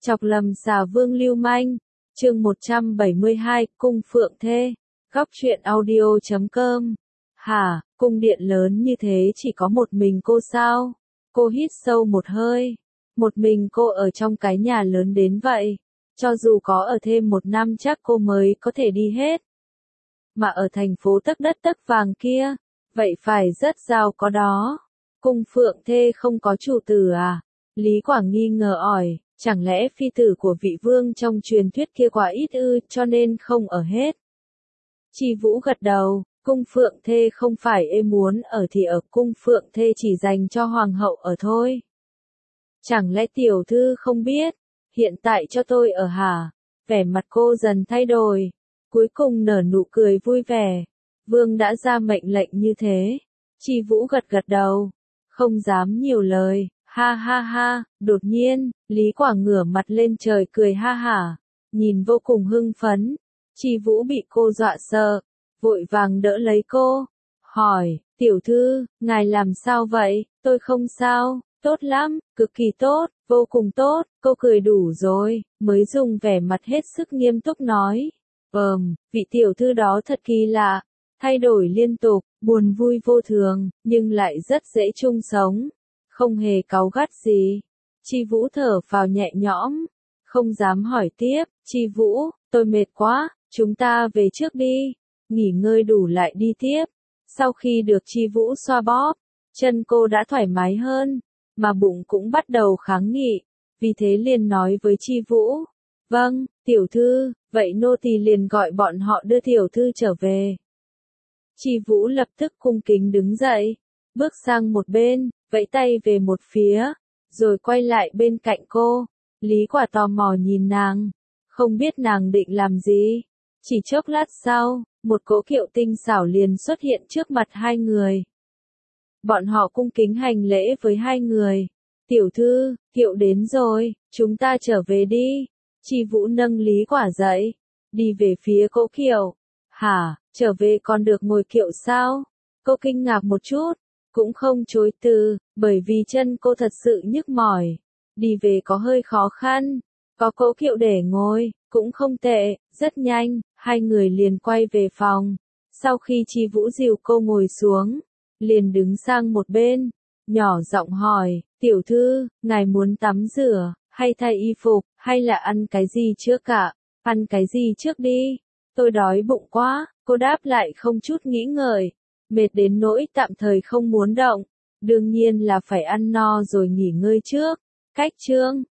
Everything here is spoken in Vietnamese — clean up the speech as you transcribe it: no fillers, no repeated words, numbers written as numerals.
Chọc lầm xà vương lưu manh. Chương 172, cung phượng thê. Góc truyện audio.com. Hả, cung điện lớn như thế chỉ có một mình cô sao? Cô hít sâu một hơi. Một mình cô ở trong cái nhà lớn đến vậy. Cho dù có ở thêm một năm chắc cô mới có thể đi hết. Mà ở thành phố tấc đất tấc vàng kia, vậy phải rất giàu có đó. Cung phượng thê không có chủ tử à? Lý Quảng nghi ngờ hỏi, chẳng lẽ phi tử của vị vương trong truyền thuyết kia quá ít ư, cho nên không ở hết. Chi Vũ gật đầu, cung phượng thê không phải muốn ở thì ở, cung phượng thê chỉ dành cho hoàng hậu ở thôi. Chẳng lẽ tiểu thư không biết, hiện tại cho tôi ở hả? Vẻ mặt cô dần thay đổi, cuối cùng nở nụ cười vui vẻ. Vương đã ra mệnh lệnh như thế. Chi Vũ gật gật đầu, không dám nhiều lời. Ha ha ha, đột nhiên, Lý Quảng ngửa mặt lên trời cười ha hả, nhìn vô cùng hưng phấn. Chi Vũ bị cô dọa sợ, vội vàng đỡ lấy cô, hỏi, tiểu thư, ngài làm sao vậy? Tôi không sao, tốt lắm, cực kỳ tốt, vô cùng tốt, cô cười đủ rồi, mới dùng vẻ mặt hết sức nghiêm túc nói. Vị tiểu thư đó thật kỳ lạ, thay đổi liên tục, buồn vui vô thường, nhưng lại rất dễ chung sống. Không hề cáu gắt gì. Chi Vũ thở phào nhẹ nhõm, không dám hỏi tiếp. Chi Vũ, tôi mệt quá, chúng ta về trước đi, nghỉ ngơi đủ lại đi tiếp. Sau khi được Chi Vũ xoa bóp, chân cô đã thoải mái hơn, mà bụng cũng bắt đầu kháng nghị, vì thế liền nói với Chi Vũ, vâng, tiểu thư, vậy nô tỳ liền gọi bọn họ đưa tiểu thư trở về. Chi Vũ lập tức cung kính đứng dậy, bước sang một bên, vẫy tay về một phía, rồi quay lại bên cạnh cô. Lý Quả tò mò nhìn nàng, không biết nàng định làm gì. Chỉ chốc lát sau, một cỗ kiệu tinh xảo liền xuất hiện trước mặt hai người. Bọn họ cung kính hành lễ với hai người. Tiểu thư, kiệu đến rồi, chúng ta trở về đi. Chi Vũ nâng Lý Quả dậy, đi về phía cỗ kiệu. Hả, trở về còn được ngồi kiệu sao? Cô kinh ngạc một chút, cũng không chối từ, bởi vì chân cô thật sự nhức mỏi. Đi về có hơi khó khăn, có cỗ kiệu để ngồi, cũng không tệ, rất nhanh, hai người liền quay về phòng. Sau khi Chi Vũ dìu cô ngồi xuống, liền đứng sang một bên, nhỏ giọng hỏi, tiểu thư, ngài muốn tắm rửa, hay thay y phục, hay là ăn cái gì trước cả? Ăn cái gì trước đi? Tôi đói bụng quá, cô đáp lại không chút nghĩ ngợi. Mệt đến nỗi tạm thời không muốn động, đương nhiên là phải ăn no rồi nghỉ ngơi trước. Cách chương